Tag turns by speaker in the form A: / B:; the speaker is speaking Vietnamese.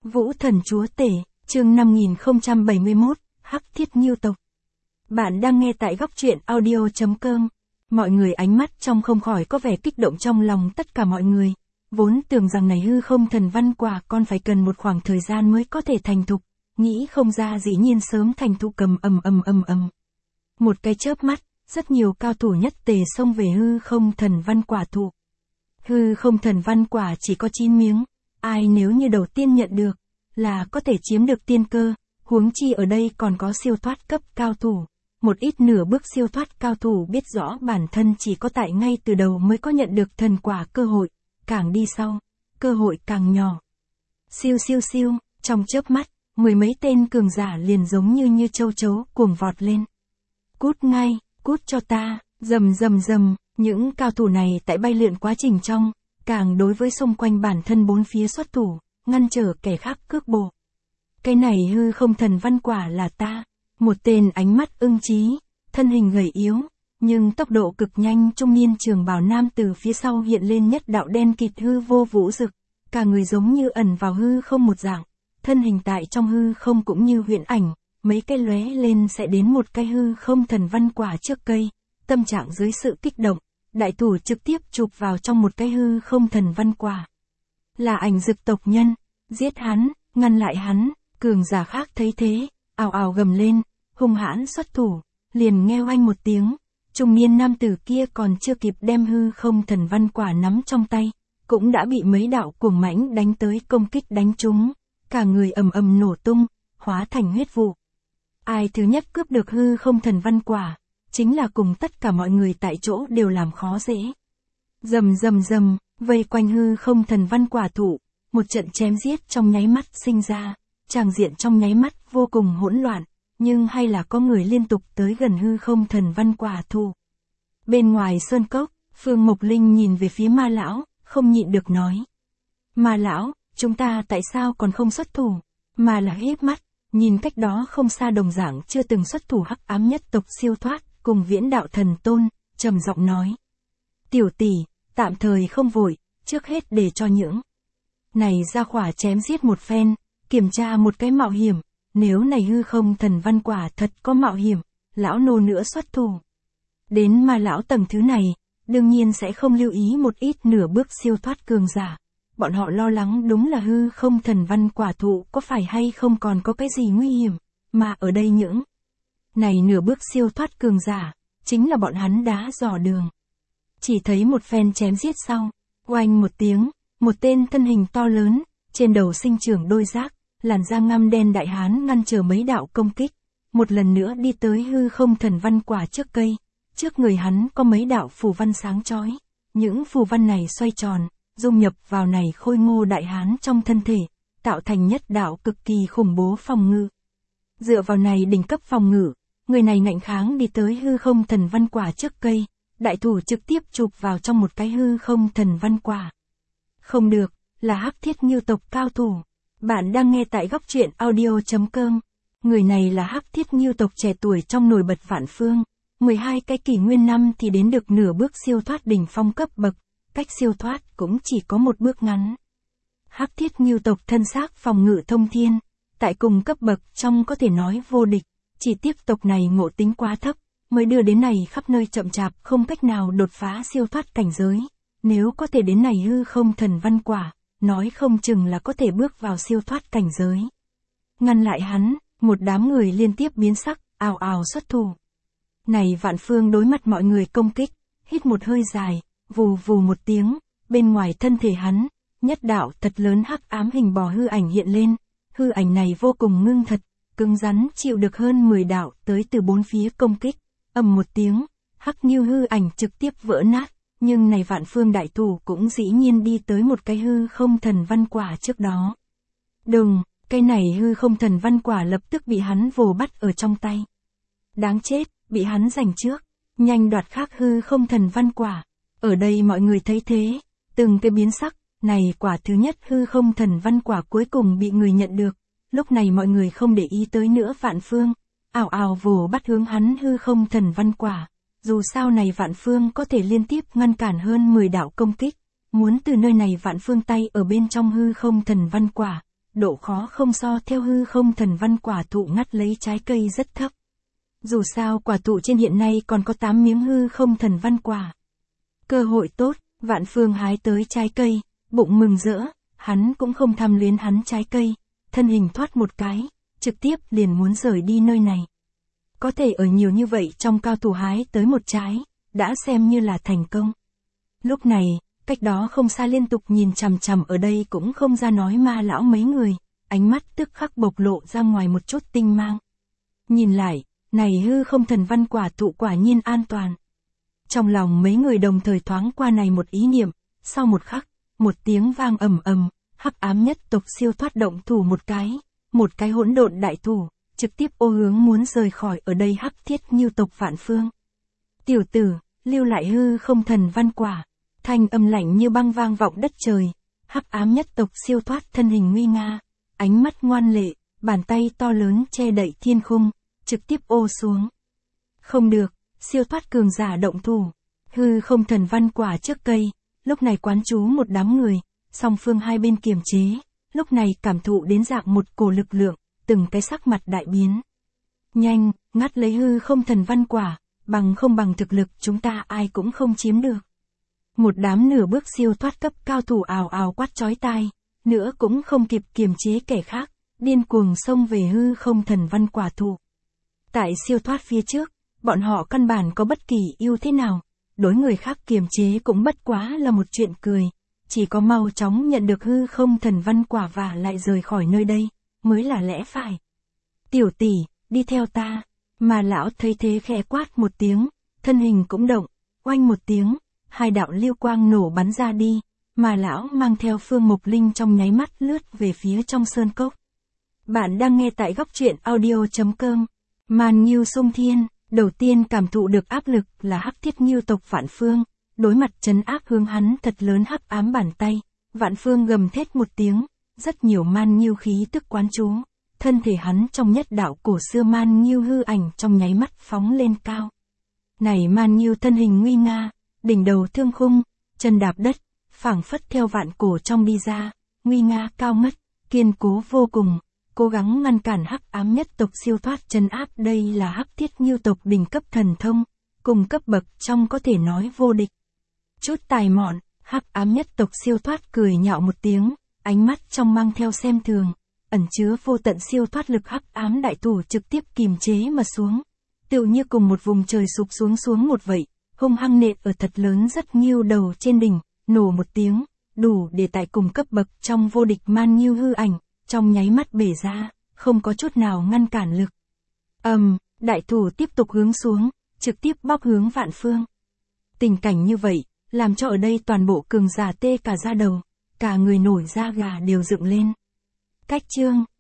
A: Vũ thần chúa tể, chương 5071, Hắc thiết Ngưu tộc. Bạn đang nghe tại góc truyện audio.com. Mọi người ánh mắt trong không khỏi có vẻ kích động trong lòng tất cả mọi người. Vốn tưởng rằng này hư không thần văn quả còn phải cần một khoảng thời gian mới có thể thành thục. Nghĩ không ra dĩ nhiên sớm thành thục cầm ầm. Một cái chớp mắt, rất nhiều cao thủ nhất tề xông về hư không thần văn quả thụ. Hư không thần văn quả chỉ có 9 miếng. Ai nếu như đầu tiên nhận được, là có thể chiếm được tiên cơ, huống chi ở đây còn có siêu thoát cấp cao thủ. Một ít nửa bước siêu thoát cao thủ biết rõ bản thân chỉ có tại ngay từ đầu mới có nhận được thần quả cơ hội, càng đi sau, cơ hội càng nhỏ. Siêu, trong chớp mắt, mười mấy tên cường giả liền giống như châu chấu cuồng vọt lên. Cút ngay, cút cho ta, rầm, những cao thủ này tại bay lượn quá trình trong, càng đối với xung quanh bản thân bốn phía xuất thủ, ngăn trở kẻ khác cước bộ. Cái này hư không thần văn quả là ta, một tên ánh mắt ưng chí, thân hình gầy yếu, nhưng tốc độ cực nhanh trung niên trường bào nam từ phía sau hiện lên nhất đạo đen kịt hư vô vũ rực, cả người giống như ẩn vào hư không một dạng, thân hình tại trong hư không cũng như huyễn ảnh, mấy cái lóe lên sẽ đến một cái hư không thần văn quả trước cây, tâm trạng dưới sự kích động. Đại thủ trực tiếp chụp vào trong một cái hư không thần văn quả. Là Ảnh Dực tộc nhân, giết hắn, ngăn lại hắn, cường giả khác thấy thế, ào gầm lên, hung hãn xuất thủ, liền nghe oanh một tiếng, trung niên nam tử kia còn chưa kịp đem hư không thần văn quả nắm trong tay, cũng đã bị mấy đạo cuồng mãnh đánh tới công kích đánh trúng, cả người ầm nổ tung, hóa thành huyết vụ. Ai thứ nhất cướp được hư không thần văn quả, chính là cùng tất cả mọi người tại chỗ đều làm khó dễ. Rầm, vây quanh hư không thần văn quả thụ, một trận chém giết trong nháy mắt sinh ra, tràng diện trong nháy mắt vô cùng hỗn loạn, nhưng hay là có người liên tục tới gần hư không thần văn quả thụ. Bên ngoài sơn cốc, Phương Mộc Linh nhìn về phía Ma lão, không nhịn được nói. Ma lão, chúng ta tại sao còn không xuất thủ? Mà là híp mắt, nhìn cách đó không xa đồng dạng chưa từng xuất thủ hắc ám nhất tộc siêu thoát, cùng Viễn Đạo Thần Tôn, trầm giọng nói. Tiểu tỷ, tạm thời không vội, trước hết để cho những này ra khỏa chém giết một phen, kiểm tra một cái mạo hiểm, nếu này hư không thần văn quả thật có mạo hiểm, lão nô nữa xuất thủ. Đến Ma lão tầng thứ này, đương nhiên sẽ không lưu ý một ít nửa bước siêu thoát cường giả. Bọn họ lo lắng đúng là hư không thần văn quả thụ có phải hay không còn có cái gì nguy hiểm, mà ở đây những này nửa bước siêu thoát cường giả, chính là bọn hắn đã dò đường. Chỉ thấy một phen chém giết sau, oanh một tiếng, một tên thân hình to lớn, trên đầu sinh trưởng đôi giác, làn da ngăm đen đại hán ngăn trở mấy đạo công kích, một lần nữa đi tới hư không thần văn quả trước cây, trước người hắn có mấy đạo phù văn sáng chói, những phù văn này xoay tròn, dung nhập vào này khôi ngô đại hán trong thân thể, tạo thành nhất đạo cực kỳ khủng bố phòng ngự. Dựa vào này đỉnh cấp phòng ngự, người này ngạnh kháng đi tới hư không thần văn quả trước cây, đại thủ trực tiếp chụp vào trong một cái hư không thần văn quả. Không được, là Hắc thiết Ngưu tộc cao thủ. Bạn đang nghe tại góc truyện audio.com. Người này là Hắc thiết Ngưu tộc trẻ tuổi trong nổi bật vạn phương, 12 cái kỷ nguyên năm thì đến được nửa bước siêu thoát đỉnh phong cấp bậc, cách siêu thoát cũng chỉ có một bước ngắn. Hắc thiết Ngưu tộc thân xác phòng ngự thông thiên, tại cùng cấp bậc trong có thể nói vô địch. Chỉ tiếc tộc này ngộ tính quá thấp, mới đưa đến này khắp nơi chậm chạp không cách nào đột phá siêu thoát cảnh giới. Nếu có thể đến này hư không thần văn quả, nói không chừng là có thể bước vào siêu thoát cảnh giới. Ngăn lại hắn, một đám người liên tiếp biến sắc, ào xuất thủ. Này Vạn Phương đối mặt mọi người công kích, hít một hơi dài, vù một tiếng, bên ngoài thân thể hắn, nhất đạo thật lớn hắc ám hình bò hư ảnh hiện lên, hư ảnh này vô cùng ngưng thật. Cứng rắn chịu được hơn 10 đạo tới từ bốn phía công kích, ầm một tiếng, hắc Ngưu hư ảnh trực tiếp vỡ nát, nhưng này Vạn Phương đại thủ cũng dĩ nhiên đi tới một cái hư không thần văn quả trước đó. Đừng, cái này hư không thần văn quả lập tức bị hắn vồ bắt ở trong tay. Đáng chết, bị hắn giành trước, nhanh đoạt khác hư không thần văn quả. Ở đây mọi người thấy thế, từng cái biến sắc, này quả thứ nhất hư không thần văn quả cuối cùng bị người nhận được. Lúc này mọi người không để ý tới nữa Vạn Phương, ào vồ bắt hướng hắn hư không thần văn quả. Dù sao này Vạn Phương có thể liên tiếp ngăn cản hơn 10 đạo công kích, muốn từ nơi này Vạn Phương tay ở bên trong hư không thần văn quả, độ khó không so theo hư không thần văn quả thụ ngắt lấy trái cây rất thấp. Dù sao quả thụ trên hiện nay còn có 8 miếng hư không thần văn quả. Cơ hội tốt, Vạn Phương hái tới trái cây, bụng mừng rỡ, hắn cũng không tham luyến hắn trái cây, thân hình thoát một cái, trực tiếp liền muốn rời đi nơi này. Có thể ở nhiều như vậy trong cao thủ hái tới một trái, đã xem như là thành công. Lúc này, cách đó không xa liên tục nhìn chằm chằm ở đây cũng không ra nói ma lão mấy người, ánh mắt tức khắc bộc lộ ra ngoài một chút tinh mang. Nhìn lại, này hư không thần văn quả thụ quả nhiên an toàn. Trong lòng mấy người đồng thời thoáng qua này một ý niệm, sau một khắc, một tiếng vang ầm ầm, hắc ám nhất tộc siêu thoát động thủ một cái hỗn độn đại thủ, trực tiếp ô hướng muốn rời khỏi ở đây Hắc Thiết Ngưu tộc Vạn Phương. Tiểu tử, lưu lại hư không thần văn quả, thanh âm lạnh như băng vang vọng đất trời, hắc ám nhất tộc siêu thoát thân hình nguy nga, ánh mắt ngoan lệ, bàn tay to lớn che đậy thiên khung, trực tiếp ô xuống. Không được, siêu thoát cường giả động thủ, hư không thần văn quả trước cây, lúc này quán trú một đám người, song phương hai bên kiềm chế, lúc này cảm thụ đến dạng một cổ lực lượng, từng cái sắc mặt đại biến. Nhanh, ngắt lấy hư không thần văn quả, bằng không bằng thực lực chúng ta ai cũng không chiếm được. Một đám nửa bước siêu thoát cấp cao thủ ào ào quát chói tai, nữa cũng không kịp kiềm chế kẻ khác, điên cuồng xông về hư không thần văn quả thụ. Tại siêu thoát phía trước, bọn họ căn bản có bất kỳ ưu thế nào, đối người khác kiềm chế cũng bất quá là một chuyện cười, chỉ có mau chóng nhận được hư không thần văn quả và lại rời khỏi nơi đây, mới là lẽ phải. Tiểu tỷ, đi theo ta, mà lão thấy thế khẽ quát một tiếng, thân hình cũng động, oanh một tiếng, hai đạo lưu quang nổ bắn ra đi, mà lão mang theo Phương Mộc Linh trong nháy mắt lướt về phía trong sơn cốc. Bạn đang nghe tại góc truyện audio.com. Man Ngưu Xung Thiên, đầu tiên cảm thụ được áp lực là Hắc Thiết Ngưu tộc Vạn Phương, đối mặt trấn áp hướng hắn thật lớn hắc ám bàn tay, Vạn Phương gầm thét một tiếng, rất nhiều Man Ngưu khí tức quán trú, thân thể hắn trong nhất đạo cổ xưa Man Ngưu hư ảnh trong nháy mắt phóng lên cao. Này Man Ngưu thân hình nguy nga, đỉnh đầu thương khung, chân đạp đất, phảng phất theo vạn cổ trong đi ra, nguy nga cao ngất, kiên cố vô cùng, cố gắng ngăn cản hắc ám nhất tộc siêu thoát trấn áp. Đây là Hắc Thiết Ngưu tộc đỉnh cấp thần thông, cùng cấp bậc trong có thể nói vô địch. Chút tài mọn, hắc ám nhất tộc siêu thoát cười nhạo một tiếng, ánh mắt trong mang theo xem thường, ẩn chứa vô tận siêu thoát lực hắc ám đại thủ trực tiếp kìm chế mà xuống, tựu như cùng một vùng trời sụp xuống một vậy, hung hăng nện ở thật lớn rất Ngưu đầu trên đỉnh, nổ một tiếng, đủ để tại cùng cấp bậc trong vô địch Man Ngưu hư ảnh, trong nháy mắt bể ra, không có chút nào ngăn cản lực. Đại thủ tiếp tục hướng xuống, trực tiếp bóp hướng Vạn Phương. Tình cảnh như vậy, làm cho ở đây toàn bộ cường giả tê cả da đầu, cả người nổi da gà đều dựng lên. Cách chương